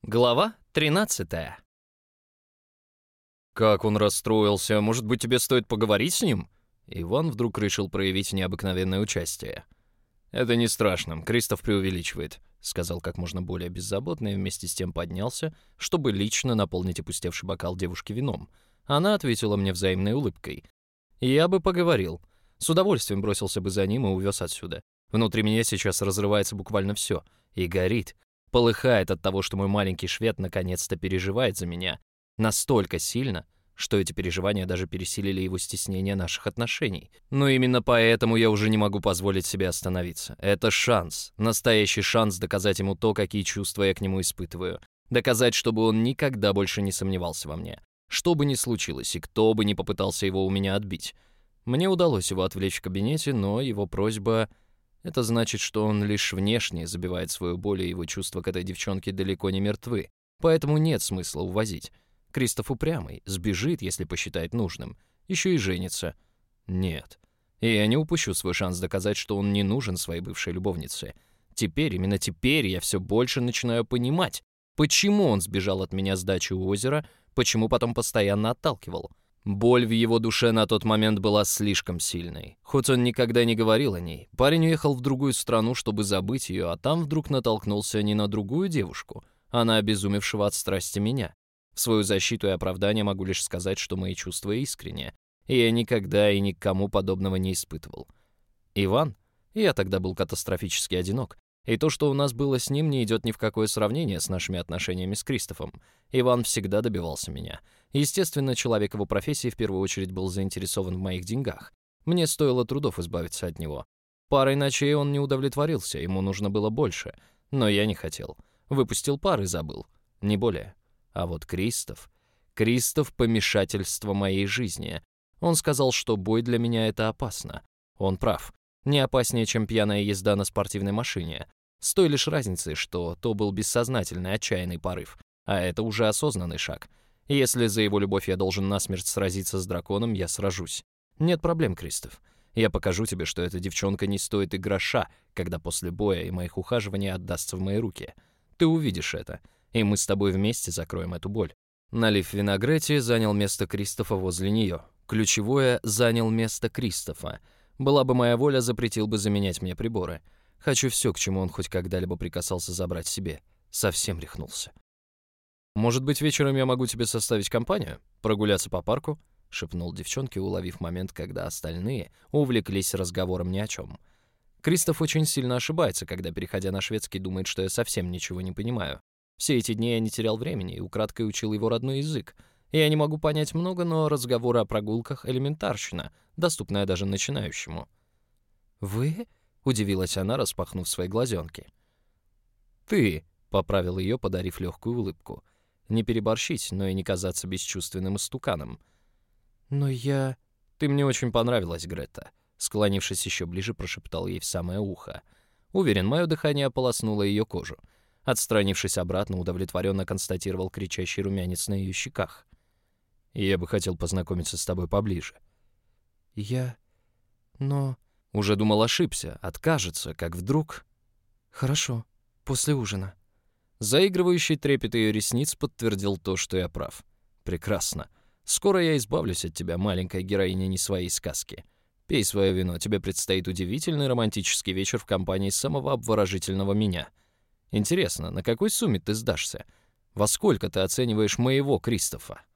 Глава 13. Как он расстроился, может быть, тебе стоит поговорить с ним? Иван вдруг решил проявить необыкновенное участие. Это не страшно, Кристоф преувеличивает, сказал как можно более беззаботно и вместе с тем поднялся, чтобы лично наполнить опустевший бокал девушки вином. Она ответила мне взаимной улыбкой. Я бы поговорил. С удовольствием бросился бы за ним и увез отсюда. Внутри меня сейчас разрывается буквально все. И горит. Полыхает от того, что мой маленький швед наконец-то переживает за меня. Настолько сильно, что эти переживания даже пересилили его стеснение наших отношений. Но именно поэтому я уже не могу позволить себе остановиться. Это шанс, настоящий шанс доказать ему то, какие чувства я к нему испытываю. Доказать, чтобы он никогда больше не сомневался во мне. Что бы ни случилось, и кто бы ни попытался его у меня отбить. Мне удалось его отвлечь в кабинете, но его просьба... Это значит, что он лишь внешне забивает свою боль, и его чувства к этой девчонке далеко не мертвы. Поэтому нет смысла увозить. Кристоф упрямый, сбежит, если посчитает нужным. Еще и женится. Нет. И я не упущу свой шанс доказать, что он не нужен своей бывшей любовнице. Теперь, именно теперь я все больше начинаю понимать, почему он сбежал от меня с дачи у озера, почему потом постоянно отталкивал. Боль в его душе на тот момент была слишком сильной. Хоть он никогда не говорил о ней, парень уехал в другую страну, чтобы забыть ее, а там вдруг натолкнулся не на другую девушку, а на обезумевшего от страсти меня. В свою защиту и оправдание могу лишь сказать, что мои чувства искренние, и я никогда и никому подобного не испытывал. Иван? Я тогда был катастрофически одинок. И то, что у нас было с ним, не идет ни в какое сравнение с нашими отношениями с Кристофом. Иван всегда добивался меня. Естественно, человек его профессии в первую очередь был заинтересован в моих деньгах. Мне стоило трудов избавиться от него. Парой ночей он не удовлетворился, ему нужно было больше. Но я не хотел. Выпустил пар и забыл. Не более. А вот Кристоф... Кристоф — помешательство моей жизни. Он сказал, что бой для меня — это опасно. Он прав. Не опаснее, чем пьяная езда на спортивной машине. С той лишь разницей, что то был бессознательный, отчаянный порыв, а это уже осознанный шаг. Если за его любовь я должен насмерть сразиться с драконом, я сражусь. Нет проблем, Кристоф. Я покажу тебе, что эта девчонка не стоит и гроша, когда после боя и моих ухаживаний отдастся в мои руки. Ты увидишь это, и мы с тобой вместе закроем эту боль. Налив виногретти, занял место Кристофа возле нее. Ключевое — занял место Кристофа. Была бы моя воля, запретил бы заменять мне приборы. Хочу все, к чему он хоть когда-либо прикасался, забрать себе. Совсем рехнулся. «Может быть, вечером я могу тебе составить компанию? Прогуляться по парку?» — шепнул девчонке, уловив момент, когда остальные увлеклись разговором ни о чем. Кристоф очень сильно ошибается, когда, переходя на шведский, думает, что я совсем ничего не понимаю. Все эти дни я не терял времени и украдкой учил его родной язык. Я не могу понять много, но разговоры о прогулках — элементарщина, доступная даже начинающему. «Вы?» — удивилась она, распахнув свои глазенки. «Ты», — поправил ее, подарив легкую улыбку. Не переборщить, но и не казаться бесчувственным истуканом. «Но я...» «Ты мне очень понравилась, Грета», — склонившись еще ближе, прошептал ей в самое ухо. Уверен, мое дыхание ополоснуло ее кожу. Отстранившись обратно, удовлетворенно констатировал кричащий румянец на ее щеках. «Я бы хотел познакомиться с тобой поближе». Но...» Уже думал, ошибся, откажется, как вдруг... «Хорошо, после ужина». Заигрывающий трепет ее ресниц подтвердил то, что я прав. «Прекрасно. Скоро я избавлюсь от тебя, маленькая героиня не своей сказки. Пей свое вино, тебе предстоит удивительный романтический вечер в компании самого обворожительного меня. Интересно, на какой сумме ты сдашься? Во сколько ты оцениваешь моего Кристофа?»